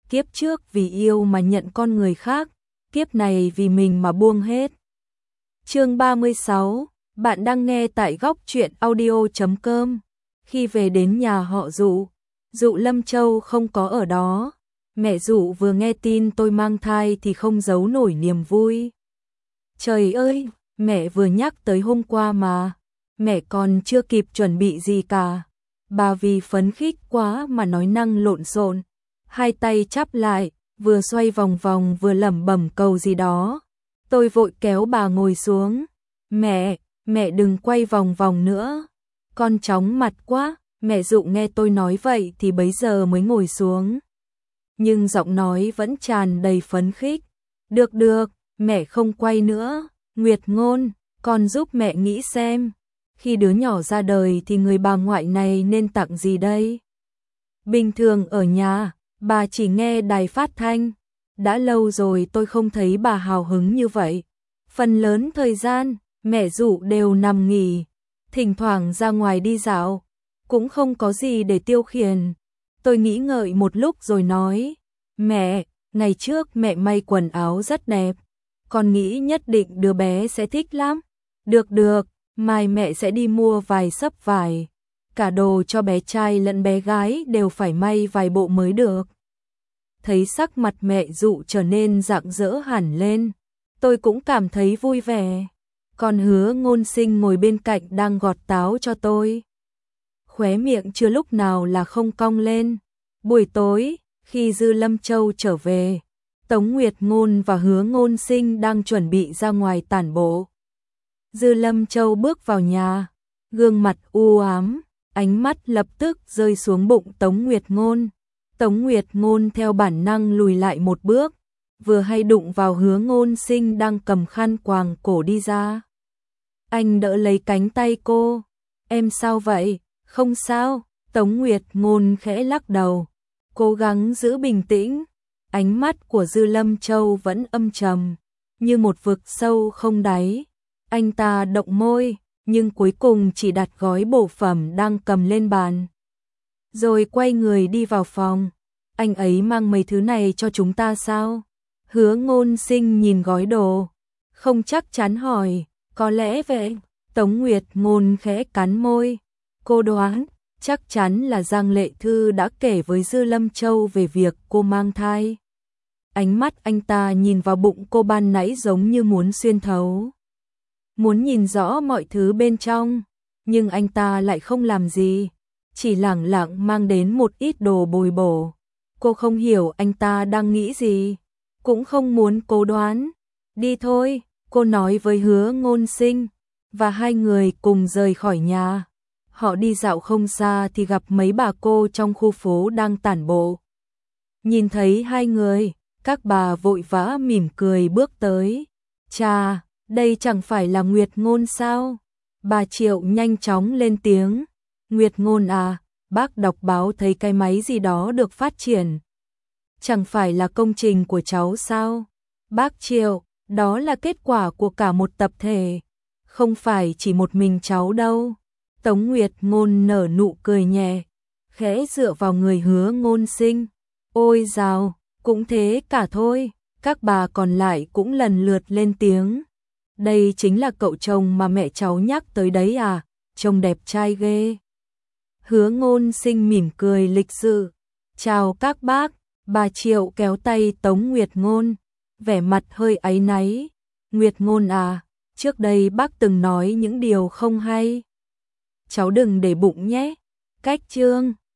kiếp trước vì yêu mà nhận con người khác, kiếp này vì mình mà buông hết. Chương 36, bạn đang nghe tại góc truyện audio.com. Khi về đến nhà họ Dụ, Dụ Lâm Châu không có ở đó. Mẹ Dụ vừa nghe tin tôi mang thai thì không giấu nổi niềm vui. Trời ơi, mẹ vừa nhắc tới hôm qua mà, mẹ còn chưa kịp chuẩn bị gì cả. Bà vì phấn khích quá mà nói năng lộn xộn, hai tay chắp lại, vừa xoay vòng vòng vừa lẩm bẩm cầu gì đó. Tôi vội kéo bà ngồi xuống. Mẹ đừng quay vòng vòng nữa. Con chóng mặt quá. Mẹ Dụ nghe tôi nói vậy thì bấy giờ mới ngồi xuống. Nhưng giọng nói vẫn tràn đầy phấn khích. Được, mẹ không quay nữa. Nguyệt Ngôn, con giúp mẹ nghĩ xem. Khi đứa nhỏ ra đời thì người bà ngoại này nên tặng gì đây? Bình thường ở nhà, bà chỉ nghe đài phát thanh. Đã lâu rồi tôi không thấy bà hào hứng như vậy. Phần lớn thời gian, mẹ Dụ đều nằm nghỉ, thỉnh thoảng ra ngoài đi dạo, cũng không có gì để tiêu khiển. Tôi nghĩ ngợi một lúc rồi nói, mẹ, ngày trước mẹ may quần áo rất đẹp, con nghĩ nhất định đứa bé sẽ thích lắm. Được, mai mẹ sẽ đi mua vài xấp vải, cả đồ cho bé trai lẫn bé gái đều phải may vài bộ mới được. Thấy sắc mặt mẹ Dụ trở nên rạng rỡ hẳn lên, tôi cũng cảm thấy vui vẻ. Còn Hứa Ngôn Sinh ngồi bên cạnh đang gọt táo cho tôi. Khóe miệng chưa lúc nào là không cong lên. Buổi tối, khi Dư Lâm Châu trở về, Tống Nguyệt Ngôn và Hứa Ngôn Sinh đang chuẩn bị ra ngoài tản bộ. Dư Lâm Châu bước vào nhà, gương mặt u ám, ánh mắt lập tức rơi xuống bụng Tống Nguyệt Ngôn. Tống Nguyệt Ngôn theo bản năng lùi lại một bước, vừa hay đụng vào Hứa Ngôn Sinh đang cầm khăn quàng cổ đi ra. Anh đỡ lấy cánh tay cô. Em sao vậy? Không sao. Tống Nguyệt Ngôn khẽ lắc đầu, cố gắng giữ bình tĩnh. Ánh mắt của Dư Lâm Châu vẫn âm trầm, như một vực sâu không đáy. Anh ta động môi, nhưng cuối cùng chỉ đặt gói bổ phẩm đang cầm lên bàn. Rồi quay người đi vào phòng. Anh ấy mang mấy thứ này cho chúng ta sao? Hứa Ngôn Sinh nhìn gói đồ, không chắc chắn hỏi, có lẽ vậy. Tống Nguyệt Ngôn khẽ cắn môi. Cô đoán, chắc chắn là Giang Lệ Thư đã kể với Dư Lâm Châu về việc cô mang thai. Ánh mắt anh ta nhìn vào bụng cô ban nãy giống như muốn xuyên thấu. Muốn nhìn rõ mọi thứ bên trong, nhưng anh ta lại không làm gì, chỉ lẳng lặng mang đến một ít đồ bồi bổ. Cô không hiểu anh ta đang nghĩ gì, cũng không muốn cố đoán. Đi thôi, cô nói với Hứa Ngôn Sinh, và hai người cùng rời khỏi nhà. Họ đi dạo không xa thì gặp mấy bà cô trong khu phố đang tản bộ. Nhìn thấy hai người, các bà vội vã mỉm cười bước tới. Chà, đây chẳng phải là Nguyệt Ngôn sao? Bà Triệu nhanh chóng lên tiếng. Nguyệt Ngôn à, bác đọc báo thấy cái máy gì đó được phát triển. Chẳng phải là công trình của cháu sao? Bác Triệu, đó là kết quả của cả một tập thể, không phải chỉ một mình cháu đâu. Tống Nguyệt Ngôn nở nụ cười nhẹ, khẽ dựa vào người Hứa Ngôn Sinh. Ôi dào, cũng thế cả thôi. Các bà còn lại cũng lần lượt lên tiếng. Đây chính là cậu chồng mà mẹ cháu nhắc tới đấy à, trông đẹp trai ghê. Hứa Ngôn Sinh mỉm cười lịch sự. Chào các bác. Bà Triệu kéo tay Tống Nguyệt Ngôn, vẻ mặt hơi áy náy. Nguyệt Ngôn à, trước đây bác từng nói những điều không hay. Cháu đừng để bụng nhé. Cách chương